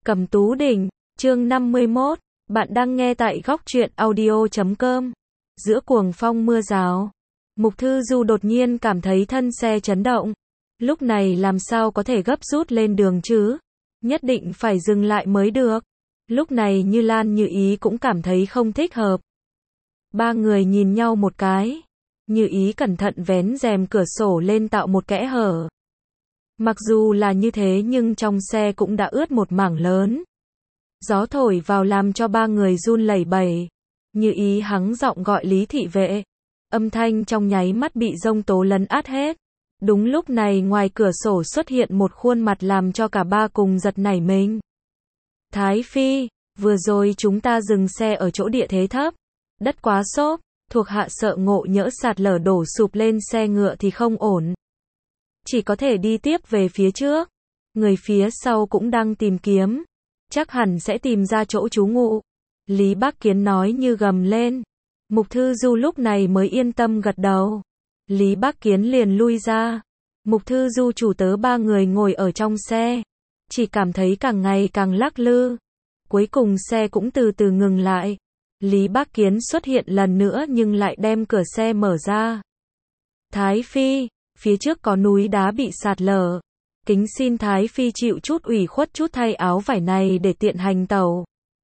Cẩm Tú Đỉnh, chương 51, bạn đang nghe tại góc truyện audio.com. Giữa cuồng phong mưa rào, Mục Thư Du đột nhiên cảm thấy thân xe chấn động. Lúc này làm sao có thể gấp rút lên đường chứ? Nhất định phải dừng lại mới được. Lúc này Như Lan Như Ý cũng cảm thấy không thích hợp. Ba người nhìn nhau một cái. Như Ý cẩn thận vén rèm cửa sổ lên tạo một kẽ hở. Mặc dù là như thế nhưng trong xe cũng đã ướt một mảng lớn. Gió thổi vào làm cho ba người run lẩy bẩy. Như Ý hắng giọng gọi Lý thị vệ. Âm thanh trong nháy mắt bị giông tố lấn át hết. Đúng lúc này ngoài cửa sổ xuất hiện một khuôn mặt làm cho cả ba cùng giật nảy mình. Thái Phi, vừa rồi chúng ta dừng xe ở chỗ địa thế thấp. Đất quá xốp, thuộc hạ sợ ngộ nhỡ sạt lở đổ sụp lên xe ngựa thì không ổn. Chỉ có thể đi tiếp về phía trước. Người phía sau cũng đang tìm kiếm. Chắc hẳn sẽ tìm ra chỗ trú ngụ. Lý Bác Kiến nói như gầm lên. Mục Thư Du lúc này mới yên tâm gật đầu. Lý Bác Kiến liền lui ra. Mục Thư Du chủ tớ ba người ngồi ở trong xe. Chỉ cảm thấy càng ngày càng lắc lư. Cuối cùng xe cũng từ từ ngừng lại. Lý Bác Kiến xuất hiện lần nữa nhưng lại đem cửa xe mở ra. Thái Phi, phía trước có núi đá bị sạt lở. Kính xin Thái Phi chịu chút ủy khuất chút thay áo vải này để tiện hành tẩu.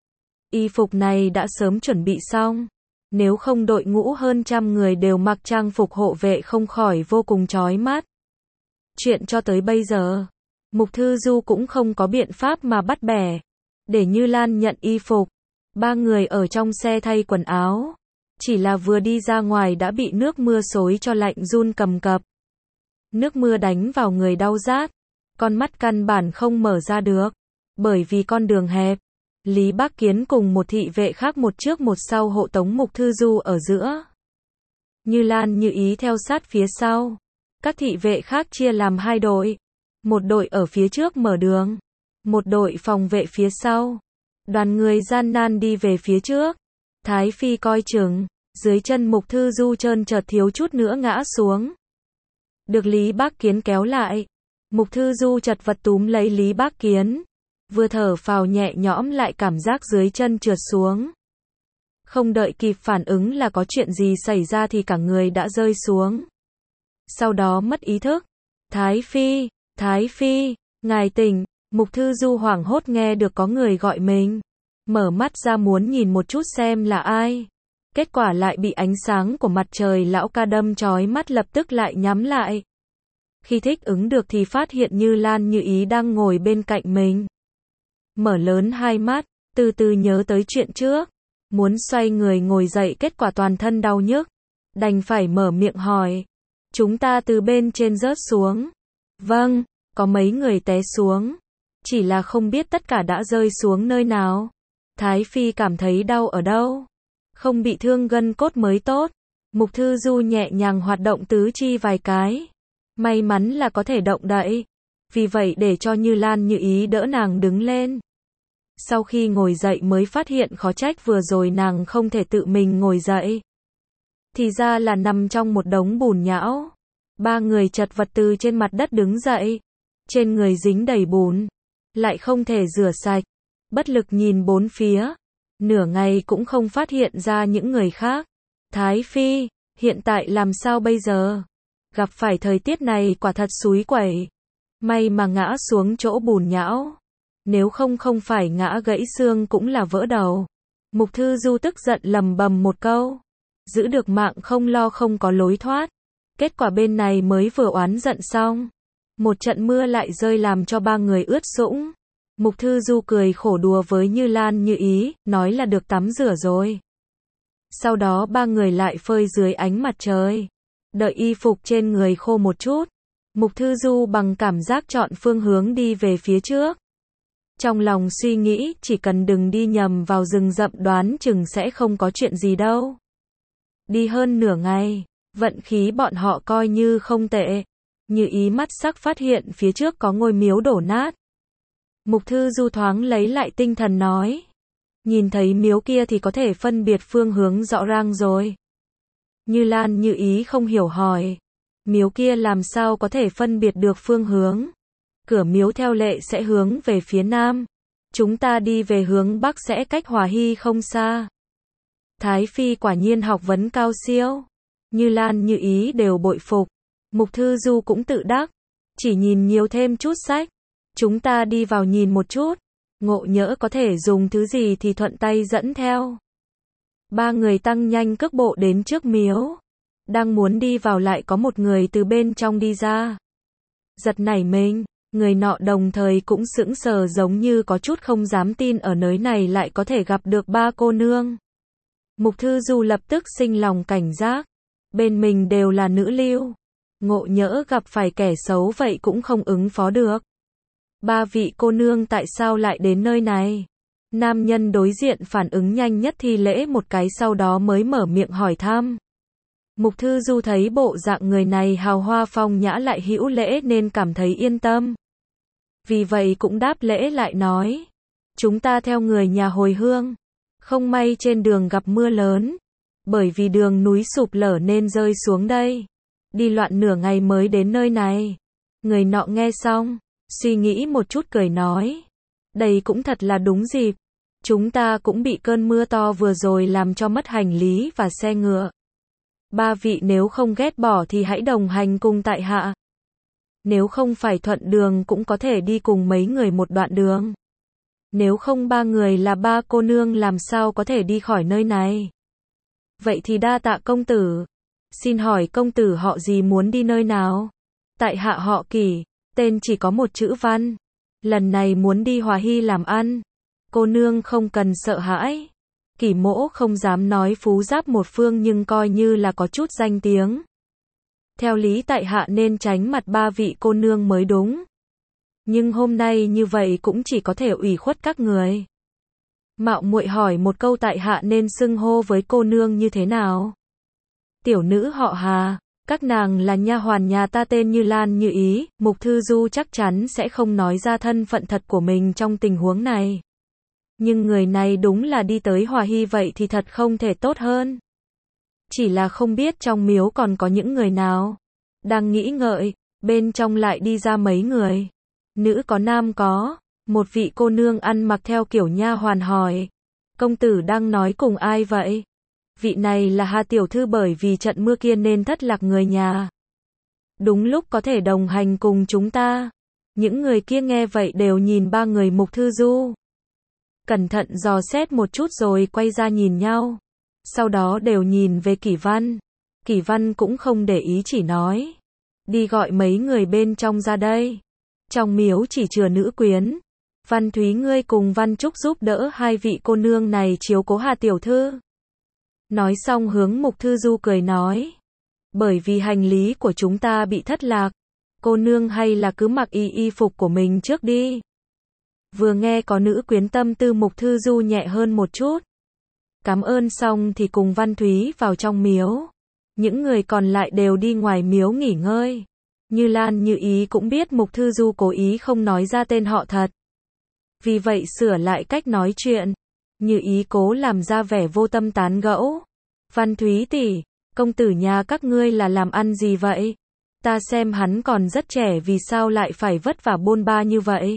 Y phục này đã sớm chuẩn bị xong. Nếu không đội ngũ hơn 100 người đều mặc trang phục hộ vệ không khỏi vô cùng chói mắt. Chuyện cho tới bây giờ, Mục Thư Du cũng không có biện pháp mà bắt bẻ. Để Như Lan nhận y phục. Ba người ở trong xe thay quần áo. Chỉ là vừa đi ra ngoài đã bị nước mưa xối cho lạnh run cầm cập. Nước mưa đánh vào người đau rát. Con mắt căn bản không mở ra được. Bởi vì con đường hẹp. Lý Bác Kiến cùng một thị vệ khác một trước một sau hộ tống Mục Thư Du ở giữa. Như Lan Như Ý theo sát phía sau. Các thị vệ khác chia làm hai đội. Một đội ở phía trước mở đường. Một đội phòng vệ phía sau. Đoàn người gian nan đi về phía trước. Thái Phi coi chừng. Dưới chân Mục Thư Du trơn chợt thiếu chút nữa ngã xuống. Được Lý Bác Kiến kéo lại. Mục Thư Du chật vật túm lấy Lý Bác Kiến. Vừa thở phào nhẹ nhõm lại cảm giác dưới chân trượt xuống. Không đợi kịp phản ứng là có chuyện gì xảy ra thì cả người đã rơi xuống. Sau đó mất ý thức. Thái Phi, ngài tỉnh. Mục Thư Du hoảng hốt nghe được có người gọi mình. Mở mắt ra muốn nhìn một chút xem là ai. Kết quả lại bị ánh sáng của mặt trời lão ca đâm chói mắt lập tức lại nhắm lại. Khi thích ứng được thì phát hiện Như Lan Như Ý đang ngồi bên cạnh mình. Mở lớn hai mắt, từ từ nhớ tới chuyện trước. Muốn xoay người ngồi dậy kết quả toàn thân đau nhức. Đành phải mở miệng hỏi. Chúng ta từ bên trên rớt xuống. Vâng, có mấy người té xuống. Chỉ là không biết tất cả đã rơi xuống nơi nào. Thái Phi cảm thấy đau ở đâu? Không bị thương gân cốt mới tốt. Mục Thư Du nhẹ nhàng hoạt động tứ chi vài cái. May mắn là có thể động đậy. Vì vậy để cho Như Lan Như Ý đỡ nàng đứng lên. Sau khi ngồi dậy mới phát hiện khó trách vừa rồi nàng không thể tự mình ngồi dậy. Thì ra là nằm trong một đống bùn nhão. Ba người chật vật từ trên mặt đất đứng dậy. Trên người dính đầy bùn. Lại không thể rửa sạch. Bất lực nhìn bốn phía. Nửa ngày cũng không phát hiện ra những người khác. Thái Phi, hiện tại làm sao bây giờ? Gặp phải thời tiết này quả thật xúi quẩy. May mà ngã xuống chỗ bùn nhão. Nếu không phải ngã gãy xương cũng là vỡ đầu. Mục Thư Du tức giận lầm bầm một câu. Giữ được mạng không lo không có lối thoát. Kết quả bên này mới vừa oán giận xong. Một trận mưa lại rơi làm cho ba người ướt sũng. Mục Thư Du cười khổ đùa với Như Lan Như Ý, nói là được tắm rửa rồi. Sau đó ba người lại phơi dưới ánh mặt trời. Đợi y phục trên người khô một chút. Mục Thư Du bằng cảm giác chọn phương hướng đi về phía trước. Trong lòng suy nghĩ chỉ cần đừng đi nhầm vào rừng rậm đoán chừng sẽ không có chuyện gì đâu. Đi hơn nửa ngày, vận khí bọn họ coi như không tệ. Như Ý mắt sắc phát hiện phía trước có ngôi miếu đổ nát. Mục Thư Du thoáng lấy lại tinh thần nói. Nhìn thấy miếu kia thì có thể phân biệt phương hướng rõ ràng rồi. Như Lan Như Ý không hiểu hỏi. Miếu kia làm sao có thể phân biệt được phương hướng? Cửa miếu theo lệ sẽ hướng về phía nam. Chúng ta đi về hướng Bắc sẽ cách Hòa Hy không xa. Thái Phi quả nhiên học vấn cao siêu. Như Lan Như Ý đều bội phục. Mục Thư Du cũng tự đắc. Chỉ nhìn nhiều thêm chút sách. Chúng ta đi vào nhìn một chút. Ngộ Nhỡ có thể dùng thứ gì thì thuận tay dẫn theo. Ba người tăng nhanh cước bộ đến trước miếu. Đang muốn đi vào lại có một người từ bên trong đi ra. Giật nảy mình, người nọ đồng thời cũng sững sờ giống như có chút không dám tin ở nơi này lại có thể gặp được ba cô nương. Mục Thư Du lập tức sinh lòng cảnh giác. Bên mình đều là nữ lưu. Ngộ nhỡ gặp phải kẻ xấu vậy cũng không ứng phó được. Ba vị cô nương tại sao lại đến nơi này? Nam nhân đối diện phản ứng nhanh nhất thi lễ một cái sau đó mới mở miệng hỏi thăm. Mục Thư Du thấy bộ dạng người này hào hoa phong nhã lại hữu lễ nên cảm thấy yên tâm. Vì vậy cũng đáp lễ lại nói. Chúng ta theo người nhà hồi hương. Không may trên đường gặp mưa lớn. Bởi vì đường núi sụp lở nên rơi xuống đây. Đi loạn nửa ngày mới đến nơi này. Người nọ nghe xong, suy nghĩ một chút cười nói. Đây cũng thật là đúng dịp. Chúng ta cũng bị cơn mưa to vừa rồi làm cho mất hành lý và xe ngựa. Ba vị nếu không ghét bỏ thì hãy đồng hành cùng tại hạ. Nếu không phải thuận đường cũng có thể đi cùng mấy người một đoạn đường. Nếu không ba người là ba cô nương làm sao có thể đi khỏi nơi này. Vậy thì đa tạ công tử. Xin hỏi công tử họ gì muốn đi nơi nào? Tại hạ họ Kỷ, tên chỉ có một chữ Văn. Lần này muốn đi Hòa Hy làm ăn. Cô nương không cần sợ hãi. Kỷ mỗ không dám nói phú giáp một phương nhưng coi như là có chút danh tiếng. Theo lý tại hạ nên tránh mặt ba vị cô nương mới đúng. Nhưng hôm nay như vậy cũng chỉ có thể ủy khuất các người. Mạo muội hỏi một câu tại hạ nên xưng hô với cô nương như thế nào? Tiểu nữ họ Hà, các nàng là nha hoàn nhà ta tên Như Lan Như Ý. Mục Thư Du chắc chắn sẽ không nói ra thân phận thật của mình trong tình huống này. Nhưng người này đúng là đi tới Hòa Hy vậy thì thật không thể tốt hơn. Chỉ là không biết trong miếu còn có những người nào. Đang nghĩ ngợi, bên trong lại đi ra mấy người. Nữ có nam có. Một vị cô nương ăn mặc theo kiểu nha hoàn hỏi. Công tử đang nói cùng ai vậy? Vị này là Hà tiểu thư bởi vì trận mưa kia nên thất lạc người nhà. Đúng lúc có thể đồng hành cùng chúng ta. Những người kia nghe vậy đều nhìn ba người Mục Thư Du. Cẩn thận dò xét một chút rồi quay ra nhìn nhau. Sau đó đều nhìn về Kỷ Văn. Kỷ Văn cũng không để ý chỉ nói. Đi gọi mấy người bên trong ra đây. Trong miếu chỉ chừa nữ quyến. Văn Thúy ngươi cùng Văn Trúc giúp đỡ hai vị cô nương này chiếu cố Hà tiểu thư. Nói xong hướng Mục Thư Du cười nói. Bởi vì hành lý của chúng ta bị thất lạc. Cô nương hay là cứ mặc y phục của mình trước đi. Vừa nghe có nữ quyến tâm tư Mục Thư Du nhẹ hơn một chút. Cảm ơn xong thì cùng Văn Thúy vào trong miếu. Những người còn lại đều đi ngoài miếu nghỉ ngơi. Như Lan Như Ý cũng biết Mục Thư Du cố ý không nói ra tên họ thật. Vì vậy sửa lại cách nói chuyện. Như Ý cố làm ra vẻ vô tâm tán gẫu. Văn Thúy tỷ, công tử nhà các ngươi là làm ăn gì vậy? Ta xem hắn còn rất trẻ vì sao lại phải vất vả bôn ba như vậy?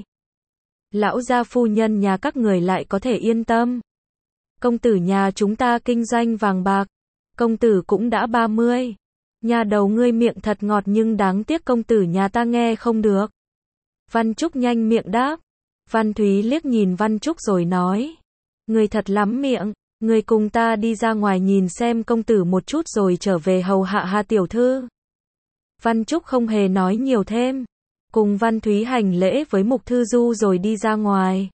Lão gia phu nhân nhà các người lại có thể yên tâm. Công tử nhà chúng ta kinh doanh vàng bạc. Công tử cũng đã 30. Nhà đầu ngươi miệng thật ngọt nhưng đáng tiếc công tử nhà ta nghe không được. Văn Trúc nhanh miệng đáp. Văn Thúy liếc nhìn Văn Trúc rồi nói. Người thật lắm miệng. Người cùng ta đi ra ngoài nhìn xem công tử một chút rồi trở về hầu hạ Hà tiểu thư. Văn Trúc không hề nói nhiều thêm. Cùng Văn Thúy hành lễ với Mục Thư Du rồi đi ra ngoài.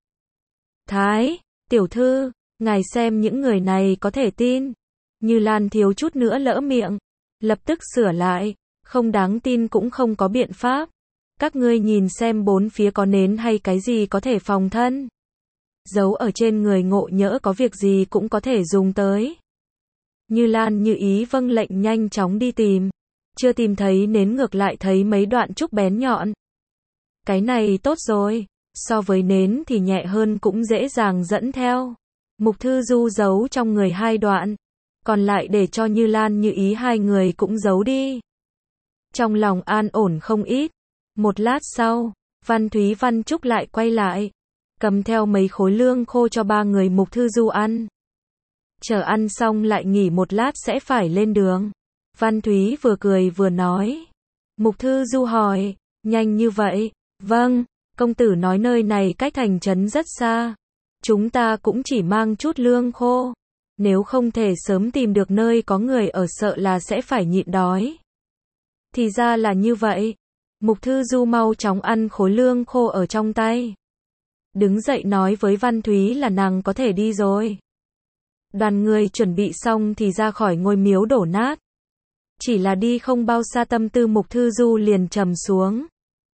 Thái, tiểu thư, ngài xem những người này có thể tin. Như Lan thiếu chút nữa lỡ miệng. Lập tức sửa lại. Không đáng tin cũng không có biện pháp. Các ngươi nhìn xem bốn phía có nến hay cái gì có thể phòng thân. Giấu ở trên người ngộ nhỡ có việc gì cũng có thể dùng tới. Như Lan Như Ý vâng lệnh nhanh chóng đi tìm. Chưa tìm thấy nến ngược lại thấy mấy đoạn trúc bén nhọn. Cái này tốt rồi. So với nến thì nhẹ hơn cũng dễ dàng dẫn theo. Mục Thư Du giấu trong người hai đoạn. Còn lại để cho Như Lan Như Ý hai người cũng giấu đi. Trong lòng an ổn không ít. Một lát sau, Văn Thúy Văn Trúc lại quay lại. cầm theo mấy khối lương khô cho 3 người Mục Thư Du ăn. Chờ ăn xong lại nghỉ một lát sẽ phải lên đường. Văn Thúy vừa cười vừa nói. Mục Thư Du hỏi, nhanh như vậy? Vâng, công tử nói nơi này cách thành trấn rất xa. Chúng ta cũng chỉ mang chút lương khô. Nếu không thể sớm tìm được nơi có người ở sợ là sẽ phải nhịn đói. Thì ra là như vậy. Mục Thư Du mau chóng ăn khối lương khô ở trong tay. Đứng dậy nói với Văn Thúy là nàng có thể đi rồi. Đoàn người chuẩn bị xong thì ra khỏi ngôi miếu đổ nát. Chỉ là đi không bao xa tâm tư Mục Thư Du liền trầm xuống.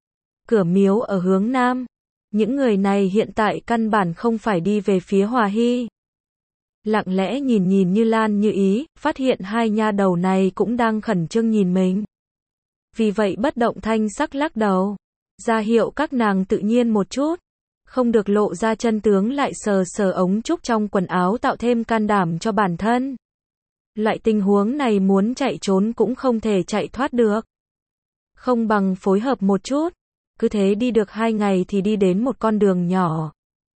Cửa miếu ở hướng nam. Những người này hiện tại căn bản không phải đi về phía Hòa Hy. Lặng lẽ nhìn Như Lan Như Ý, phát hiện hai nha đầu này cũng đang khẩn trương nhìn mình. Vì vậy bất động thanh sắc lắc đầu, ra hiệu các nàng tự nhiên một chút, không được lộ ra chân tướng, lại sờ sờ ống trúc trong quần áo tạo thêm can đảm cho bản thân. Loại tình huống này muốn chạy trốn cũng không thể chạy thoát được. Không bằng phối hợp một chút, cứ thế đi được 2 ngày thì đi đến một con đường nhỏ.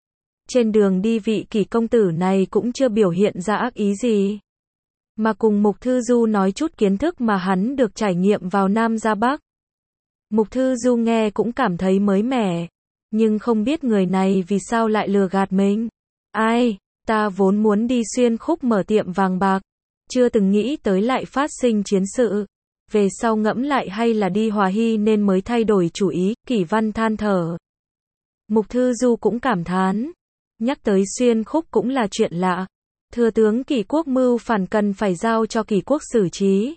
Trên đường đi vị Kỷ công tử này cũng chưa biểu hiện ra ác ý gì, mà cùng Mục Thư Du nói chút kiến thức mà hắn được trải nghiệm vào Nam ra Bắc. Mục Thư Du nghe cũng cảm thấy mới mẻ, nhưng không biết người này vì sao lại lừa gạt mình. Ai, ta vốn muốn đi Xuyên Khúc mở tiệm vàng bạc, chưa từng nghĩ tới lại phát sinh chiến sự. Về sau ngẫm lại hay là đi Hòa Hy nên mới thay đổi chủ ý, Kỷ Văn than thở. Mục Thư Du cũng cảm thán, nhắc tới Xuyên Khúc cũng là chuyện lạ. Thừa tướng Kỷ Quốc mưu phản cần phải giao cho Kỷ Quốc xử trí.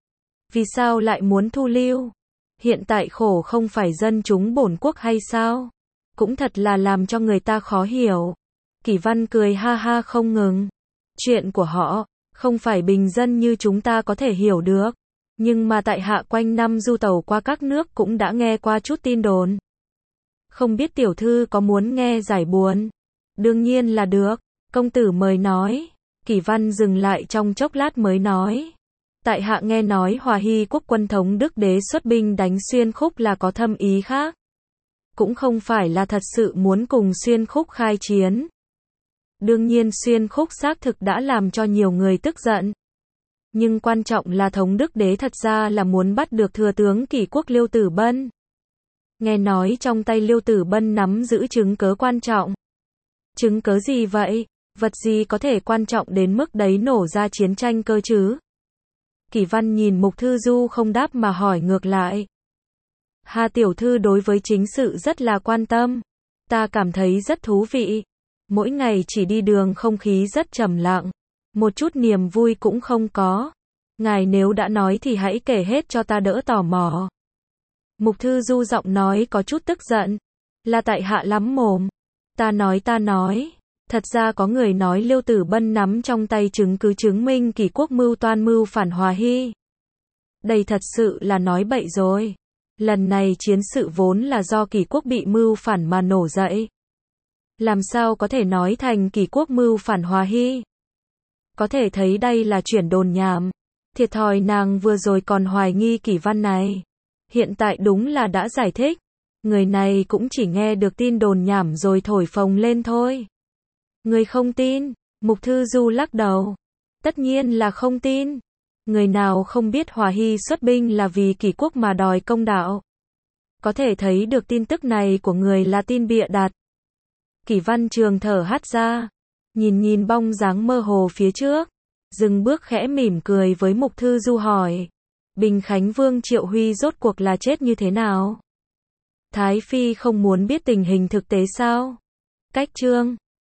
Vì sao lại muốn thu lưu? Hiện tại khổ không phải dân chúng bổn quốc hay sao? Cũng thật là làm cho người ta khó hiểu. Kỷ Văn cười ha ha không ngừng. Chuyện của họ, không phải bình dân như chúng ta có thể hiểu được. Nhưng mà tại hạ quanh năm du tàu qua các nước cũng đã nghe qua chút tin đồn. Không biết tiểu thư có muốn nghe giải buồn? Đương nhiên là được. Công tử mời nói. Kỷ Văn dừng lại trong chốc lát mới nói. Tại hạ nghe nói Hòa Hy quốc quân thống Đức đế xuất binh đánh Xuyên Khúc là có thâm ý khác. Cũng không phải là thật sự muốn cùng Xuyên Khúc khai chiến. Đương nhiên Xuyên Khúc xác thực đã làm cho nhiều người tức giận. Nhưng quan trọng là thống Đức đế thật ra là muốn bắt được thừa tướng Kỷ Quốc Liêu Tử Bân. Nghe nói trong tay Liêu Tử Bân nắm giữ chứng cớ quan trọng. Chứng cớ gì vậy? Vật gì có thể quan trọng đến mức đấy nổ ra chiến tranh cơ chứ? Kỷ Văn nhìn Mục Thư Du không đáp mà hỏi ngược lại. Hà tiểu thư đối với chính sự rất là quan tâm. Ta cảm thấy rất thú vị. Mỗi ngày chỉ đi đường không khí rất trầm lặng. Một chút niềm vui cũng không có. Ngài nếu đã nói thì hãy kể hết cho ta đỡ tò mò. Mục Thư Du giọng nói có chút tức giận. Là tại hạ lắm mồm. Ta nói. Thật ra có người nói Liêu Tử Bân nắm trong tay chứng cứ chứng minh Kỷ Quốc mưu toan mưu phản Hòa Hy. Đây thật sự là nói bậy rồi. Lần này chiến sự vốn là do Kỷ Quốc bị mưu phản mà nổ dậy. Làm sao có thể nói thành Kỷ Quốc mưu phản Hòa Hy? Có thể thấy đây là chuyển đồn nhảm. Thiệt thòi nàng vừa rồi còn hoài nghi Kỷ Văn này. Hiện tại đúng là đã giải thích. Người này cũng chỉ nghe được tin đồn nhảm rồi thổi phồng lên thôi. Người không tin? Mục Thư Du lắc đầu. Tất nhiên là không tin. Người nào không biết Hòa Hy xuất binh là vì Kỷ Quốc mà đòi công đạo. Có thể thấy được tin tức này của người là tin bịa đặt. Kỷ Văn trường thở hắt ra. Nhìn bóng dáng mơ hồ phía trước. Dừng bước khẽ mỉm cười với Mục Thư Du hỏi. Bình Khánh Vương Triệu Huy rốt cuộc là chết như thế nào? Thái Phi không muốn biết tình hình thực tế sao? Cách chương